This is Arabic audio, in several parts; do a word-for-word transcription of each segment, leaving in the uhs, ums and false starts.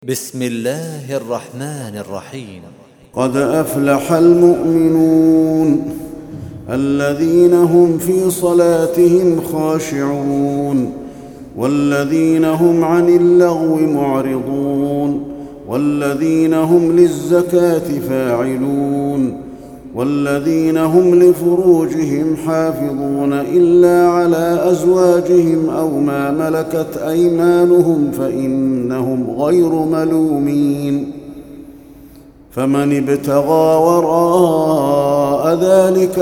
بسم الله الرحمن الرحيم. قد أفلح المؤمنون الذين هم في صلاتهم خاشعون والذين هم عن اللغو معرضون والذين هم للزكاة فاعلون والذين هم لفروجهم حافظون إلا على أزواجهم أو ما ملكت أيمانهم فإنهم غير ملومين. فمن ابتغى وراء ذلك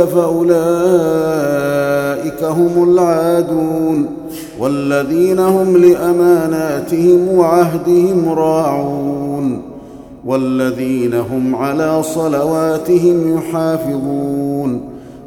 فأولئك هم العادون والذين هم لأماناتهم وعهدهم راعون والذين هم على صلواتهم يحافظون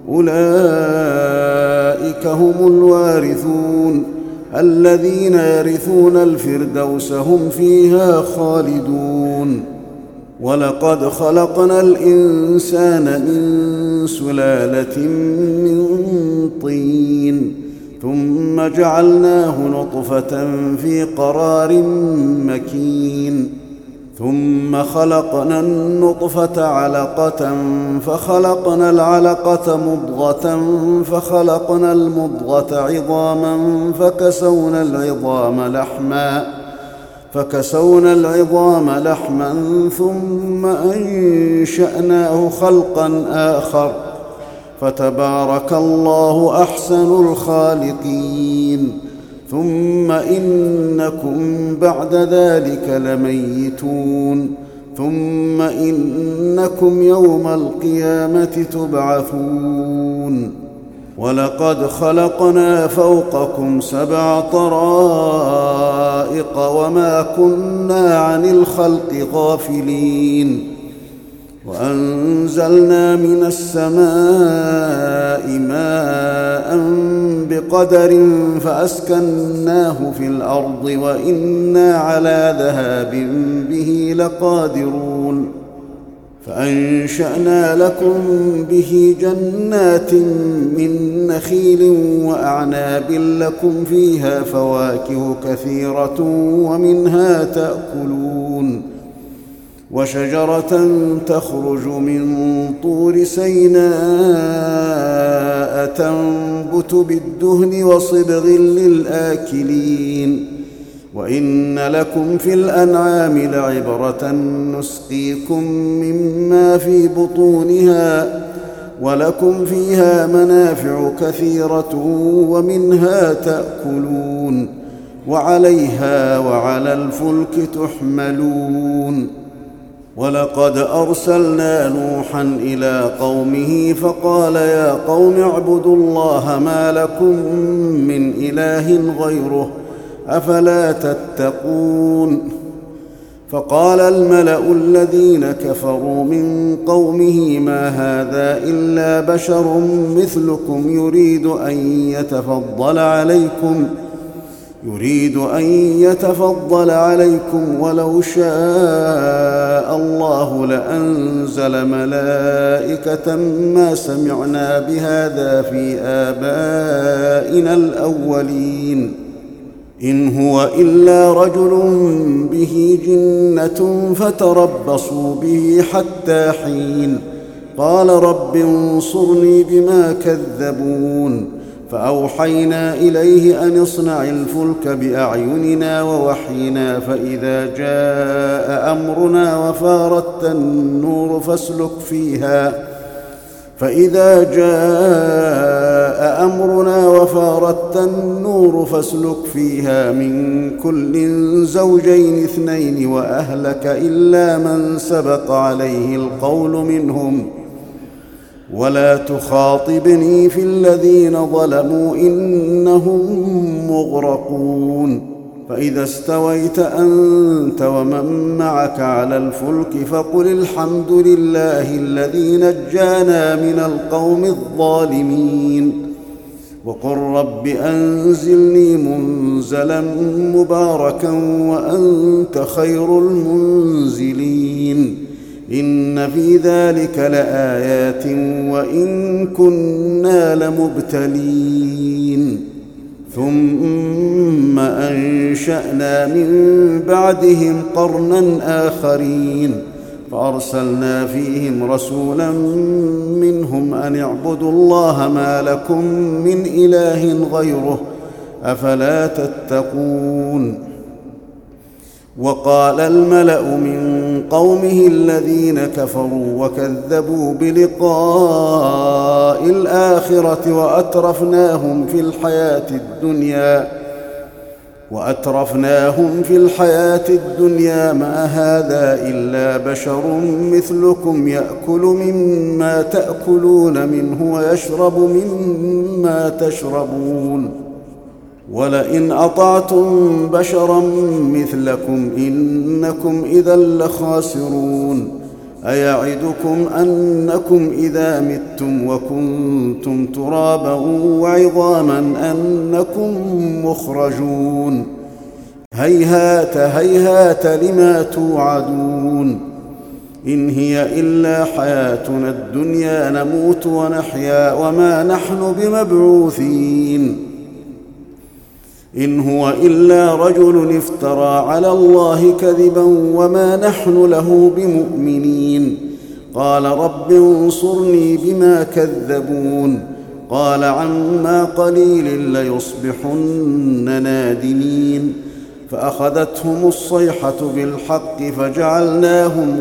أولئك هم الوارثون الذين يرثون الفردوس هم فيها خالدون. ولقد خلقنا الإنسان من سلالة من طين ثم جعلناه نطفة في قرار مكين ثم خلقنا النطفة علقة فخلقنا العلقة مضغة فخلقنا المضغة عظاما فكسونا العظام لحما فكسونا العظام لحما ثم أنشأناه خلقا آخر فتبارك الله أحسن الخالقين. ثم إنكم بعد ذلك لميتون ثم إنكم يوم القيامة تبعثون. ولقد خلقنا فوقكم سبع طرائق وما كنا عن الخلق غافلين وأنزلنا من السماء ماء بقدر فأسكناه في الأرض وإنا على ذهاب به لقادرون. فأنشأنا لكم به جنات من نخيل وأعناب لكم فيها فواكه كثيرة ومنها تأكلون وشجرة تخرج من طور سيناء تنبت بالدهن وصبغ للآكلين. وإن لكم في الأنعام لعبرة نسقيكم مما في بطونها ولكم فيها منافع كثيرة ومنها تأكلون وعليها وعلى الفلك تحملون. ولقد أرسلنا نوحا إلى قومه فقال يا قوم اعبدوا الله ما لكم من إله غيره أفلا تتقون. فقال الملأ الذين كفروا من قومه ما هذا إلا بشر مثلكم يريد أن يتفضل عليكم يريد أن يتفضل عليكم ولو شاء الله لأنزل ملائكة ما سمعنا بهذا في آبائنا الأولين إن هو إلا رجل به جنة فتربصوا به حتى حين. قال رب انصرني بما كذبون. فأوحينا إليه أن اصنع الفلك بأعيننا ووحينا فإذا جاء أمرنا وفارت النور فاسلك فيها فإذا جاء أمرنا وفارت النور فاسلك فيها من كل زوجين اثنين وأهلك إلا من سبق عليه القول منهم ولا تخاطبني في الذين ظلموا إنهم مغرقون. فإذا استويت أنت ومن معك على الفلك فقل الحمد لله الذي نجانا من القوم الظالمين وقل رب أنزلني منزلا مباركا وأنت خير المنزلين. إن في ذلك لآيات وإن كنا لمبتلين. ثم أنشأنا من بعدهم قرنا آخرين فأرسلنا فيهم رسولا منهم أن اعبدوا الله ما لكم من إله غيره أفلا تتقون. وقال الملأ من قومه الذين كفروا وكذبوا بلقاء الآخرة وأترفناهم في الحياة الدنيا وأترفناهم في الحياة الدنيا ما هذا إلا بشر مثلكم يأكل مما تأكلون منه ويشرب مما تشربون ولئن أطعتم بشرا مثلكم إنكم إذا لخاسرون. أيعدكم أنكم إذا متم وكنتم ترابا وعظاما أنكم مخرجون هيهات هيهات لما توعدون. إن هي إلا حياتنا الدنيا نموت ونحيا وما نحن بمبعوثين. إن هو إلا رجل افترى على الله كذبا وما نحن له بمؤمنين. قال رب انصرني بما كذبون. قال عما قليل ليصبحن نادمين. فأخذتهم الصيحة بالحق فجعلناهم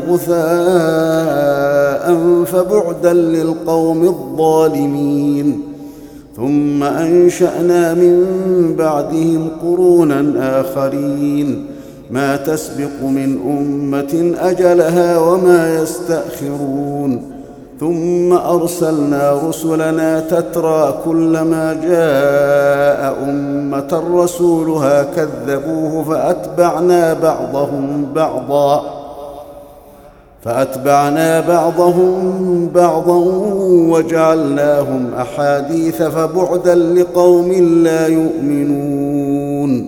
غثاء فبعدا للقوم الظالمين. ثم أنشأنا من بعدهم قرونا آخرين ما تسبق من أمة أجلها وما يستأخرون. ثم أرسلنا رسلنا تترى كلما جاء أمة رسولها كذبوه فأتبعنا بعضهم بعضا فأتبعنا بعضهم بعضا وجعلناهم أحاديث فبعدا لقوم لا يؤمنون.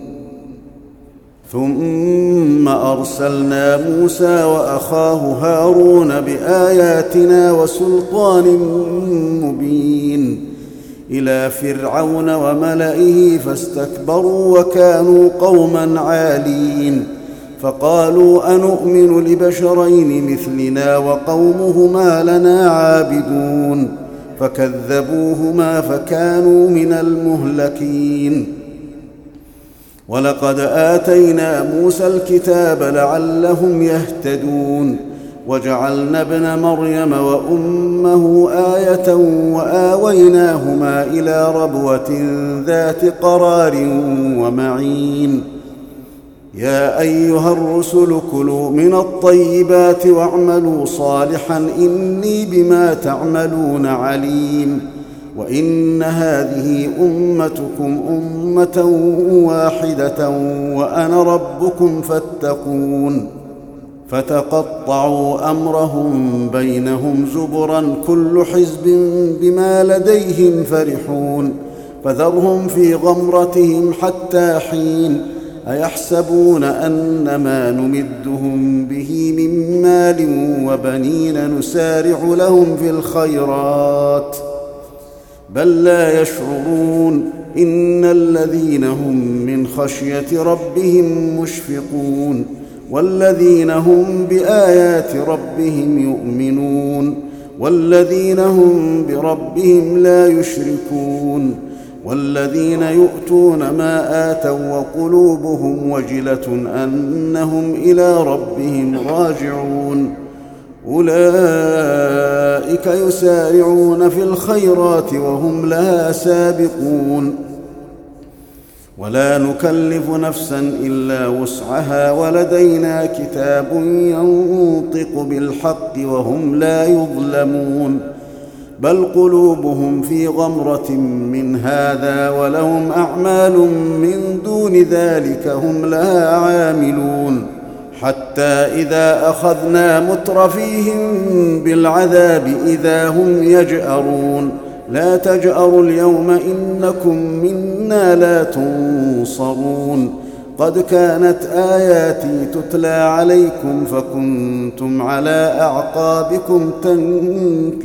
ثم أرسلنا موسى وأخاه هارون بآياتنا وسلطان مبين إلى فرعون وملئه فاستكبروا وكانوا قوما عالين. فقالوا أنؤمن لبشرين مثلنا وقومهما لنا عابدون فكذبوهما فكانوا من المهلكين. ولقد آتينا موسى الكتاب لعلهم يهتدون وجعلنا ابن مريم وأمه آية وآويناهما إلى ربوة ذات قرار ومعين. يا أيها الرسل كلوا من الطيبات واعملوا صالحا إني بما تعملون عليم. وإن هذه أمتكم أمة واحدة وأنا ربكم فاتقون. فتقطعوا أمرهم بينهم زبرا كل حزب بما لديهم فرحون. فذرهم في غمرتهم حتى حين. أيحسبون أن ما نمدهم به من مال وبنين نسارع لهم في الخيرات بل لا يشعرون. إن الذين هم من خشية ربهم مشفقون والذين هم بآيات ربهم يؤمنون والذين هم بربهم لا يشركون والذين يؤتون ما آتوا وقلوبهم وجلة أنهم إلى ربهم راجعون. أولئك يسارعون في الخيرات وهم لها سابقون. ولا نكلف نفسا إلا وسعها ولدينا كتاب ينطق بالحق وهم لا يظلمون. بل قلوبهم في غمرة من هذا ولهم أعمال من دون ذلك هم لها عاملون. حتى إذا أخذنا مترفيهم بالعذاب إذا هم يجأرون. لا تجأروا اليوم إنكم منا لا تنصرون. قد كانت آياتي تتلى عليكم فكنتم على أعقابكم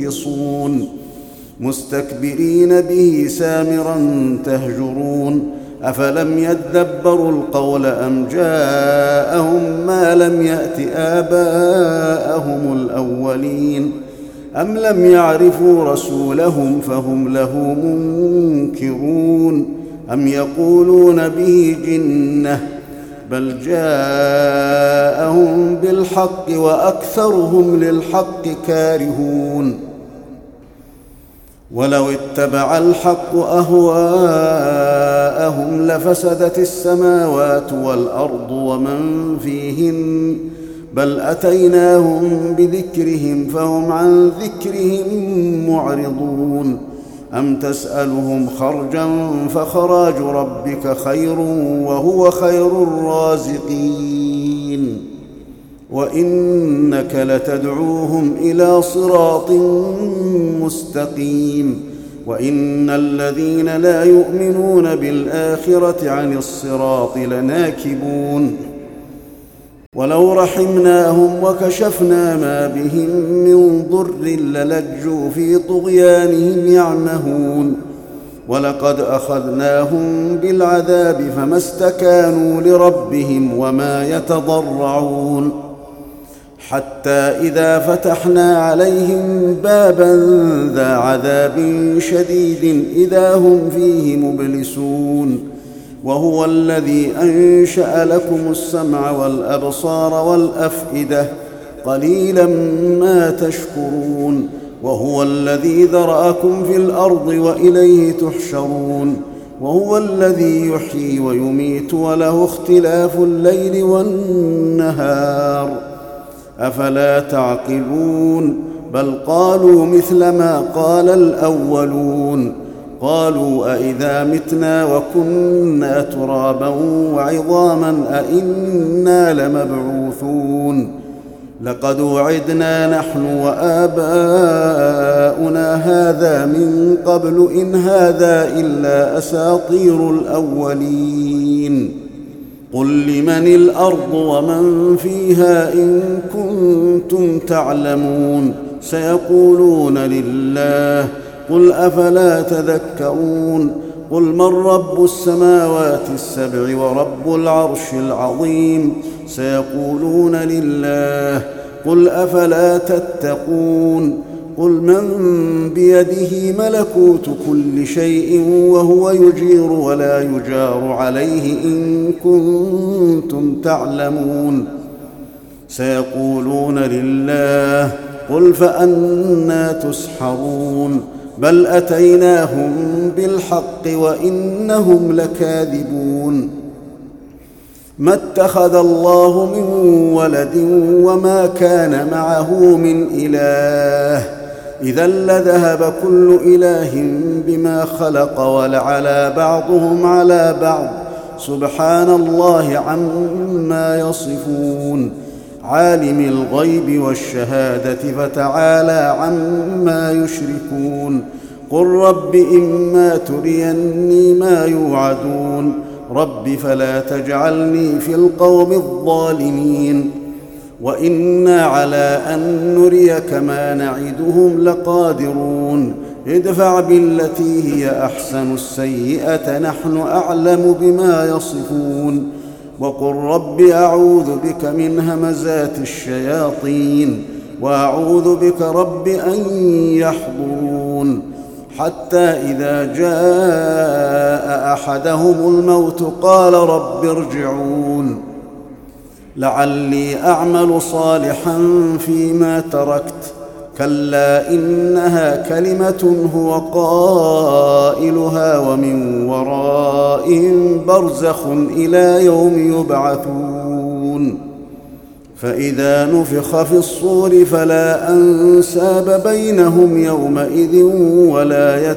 تنكصون مستكبرين به سامرا تهجرون. أفلم يدبروا القول أم جاءهم ما لم يأت آباءهم الأولين أم لم يعرفوا رسولهم فهم له منكرون أم يقولون به جنة بل جاءهم بالحق وأكثرهم للحق كارهون ولو اتبع الحق أهواءهم لفسدت السماوات والأرض ومن فيهن بل أتيناهم بذكرهم فهم عن ذكرهم معرضون أم تسألهم خرجا فخراج ربك خير وهو خير الرازقين وإنك لتدعوهم إلى صراط مستقيم وإن الذين لا يؤمنون بالآخرة عن الصراط لناكبون ولو رحمناهم وكشفنا ما بهم من ضر للجوا في طغيانهم يعمهون ولقد أخذناهم بالعذاب فما استكانوا لربهم وما يتضرعون حتى إذا فتحنا عليهم بابا ذا عذاب شديد إذا هم فيه مبلسون وهو الذي أنشأ لكم السمع والأبصار والأفئدة قليلا ما تشكرون وهو الذي ذرأكم في الأرض وإليه تحشرون وهو الذي يحيي ويميت وله اختلاف الليل والنهار أفلا تعقلون بل قالوا مثل ما قال الأولون قالوا أئذا متنا وكنا ترابا وعظاما أئنا لمبعوثون لقد وعدنا نحن وآباؤنا هذا من قبل إن هذا إلا أساطير الأولين قل لمن الأرض ومن فيها إن كنتم تعلمون سيقولون لله قل أفلا تذكرون قل من رب السماوات السبع ورب العرش العظيم سيقولون لله قل أفلا تتقون قل من بيده ملكوت كل شيء وهو يجير ولا يجار عليه إن كنتم تعلمون سيقولون لله قل فأنى تسحرون بل أتيناهم بالحق وإنهم لكاذبون ما اتخذ الله من ولد وما كان معه من إله إذا لذهب كل إله بما خلق ولعلى بعضهم على بعض سبحان الله عما يصفون عالم الغيب والشهادة فتعالى عما يشركون قل رب إما تريني ما يوعدون رب فلا تجعلني في القوم الظالمين وإنا على أن نريك ما نعدهم لقادرون ادفع بالتي هي أحسن السيئة نحن أعلم بما يصفون وقل رب أعوذ بك من همزات الشياطين وأعوذ بك رب أن يحضرون حتى إذا جاء أحدهم الموت قال رب ارجعون لعلي أعمل صالحا فيما تركت كلا إنها كلمة هو قائلها ومن ورائهم برزخ إلى يوم يبعثون فإذا نفخ في الصور فلا أنساب بينهم يومئذ ولا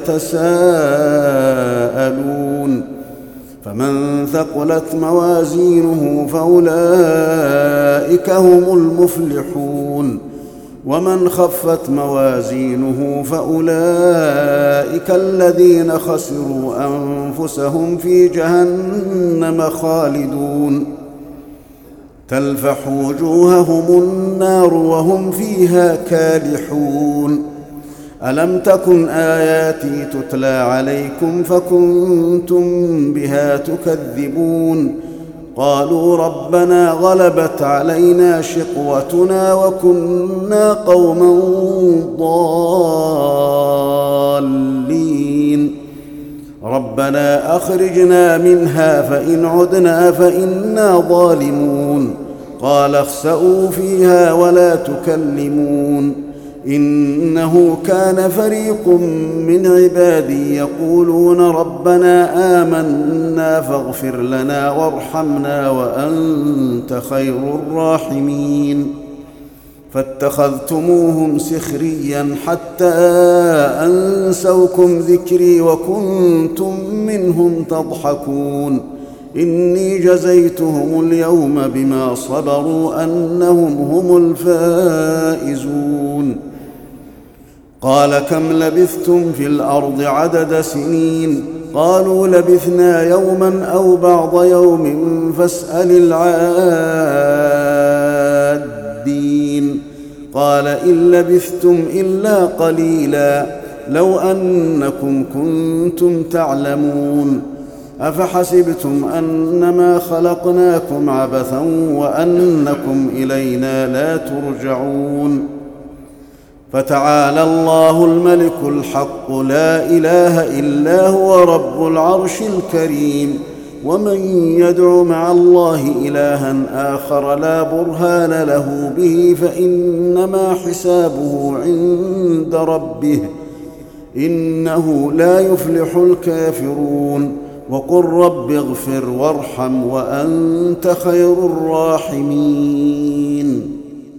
يتساءلون فمن ثقلت موازينه فأولئك هم المفلحون ومن خفت موازينه فأولئك الذين خسروا أنفسهم في جهنم خالدون تلفح وجوههم النار وهم فيها كالحون ألم تكن آياتي تتلى عليكم فكنتم بها تكذبون قالوا ربنا غلبت علينا شقوتنا وكنا قوما ضالين ربنا أخرجنا منها فإن عدنا فإنا ظالمون قال اخسئوا فيها ولا تكلمون إنه كان فريق من عبادي يقولون ربنا آمنا فاغفر لنا وارحمنا وأنت خير الراحمين فاتخذتموهم سخريا حتى أنسوكم ذكري وكنتم منهم تضحكون إني جزيتهم اليوم بما صبروا أنهم هم الفائزون قال كم لبثتم في الأرض عدد سنين قالوا لبثنا يوما أو بعض يوم فاسأل العادين قال إن لبثتم إلا قليلا لو أنكم كنتم تعلمون أفحسبتم أنما خلقناكم عبثا وأنكم إلينا لا ترجعون فتعالى الله الملك الحق لا إله إلا هو رب العرش الكريم ومن يدع مع الله إلها آخر لا برهان له به فإنما حسابه عند ربه إنه لا يفلح الكافرون وقل رب اغفر وارحم وأنت خير الراحمين